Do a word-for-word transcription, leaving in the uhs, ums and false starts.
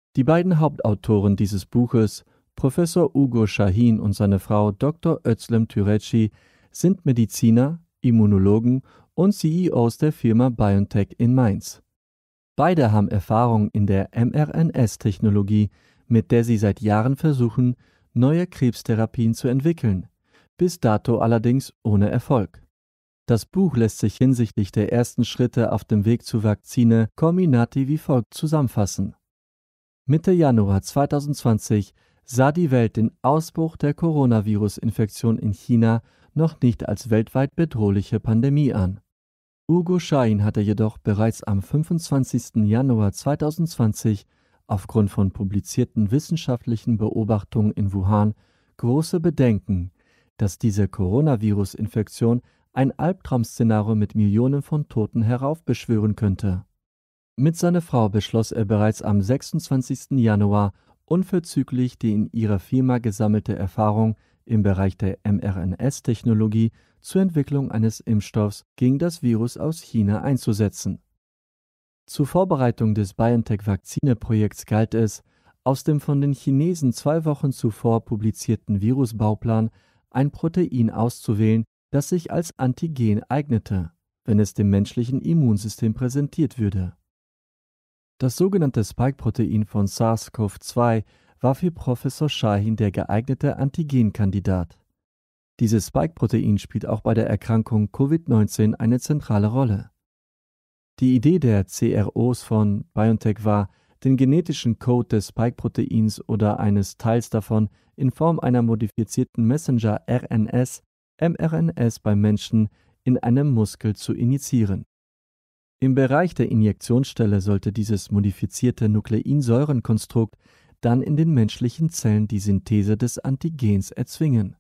Die beiden Hauptautoren dieses Buches, Professor Ugo Şahin und seine Frau Doktor Özlem Türeci, sind Mediziner, Immunologen und C E Os der Firma BioNTech in Mainz. Beide haben Erfahrung in der mRNA-Technologie, mit der sie seit Jahren versuchen, neue Krebstherapien zu entwickeln, bis dato allerdings ohne Erfolg. Das Buch lässt sich hinsichtlich der ersten Schritte auf dem Weg zur Vakzine Comirnaty wie folgt zusammenfassen. Mitte Januar zweitausendzwanzig sah die Welt den Ausbruch der Coronavirus-Infektion in China noch nicht als weltweit bedrohliche Pandemie an. Ugo Şahin hatte jedoch bereits am fünfundzwanzigsten Januar zweitausendzwanzig aufgrund von publizierten wissenschaftlichen Beobachtungen in Wuhan große Bedenken, dass diese Coronavirus-Infektion ein Albtraum-Szenario mit Millionen von Toten heraufbeschwören könnte. Mit seiner Frau beschloss er bereits am sechsundzwanzigsten Januar unverzüglich die in ihrer Firma gesammelte Erfahrung im Bereich der mRNA-Technologie zur Entwicklung eines Impfstoffs gegen das Virus aus China einzusetzen. Zur Vorbereitung des BioNTech-Vakzine-Projekts galt es, aus dem von den Chinesen zwei Wochen zuvor publizierten Virusbauplan ein Protein auszuwählen, das sich als Antigen eignete, wenn es dem menschlichen Immunsystem präsentiert würde. Das sogenannte Spike-Protein von SARS-C o V zwei war für Professor Şahin der geeignete Antigenkandidat. Dieses Spike-Protein spielt auch bei der Erkrankung Covid neunzehn eine zentrale Rolle. Die Idee der C R Os von BioNTech war, den genetischen Code des Spike-Proteins oder eines Teils davon in Form einer modifizierten Messenger-R N S, mRNS beim Menschen in einem Muskel zu injizieren. Im Bereich der Injektionsstelle sollte dieses modifizierte Nukleinsäurenkonstrukt dann in den menschlichen Zellen die Synthese des Antigens erzwingen.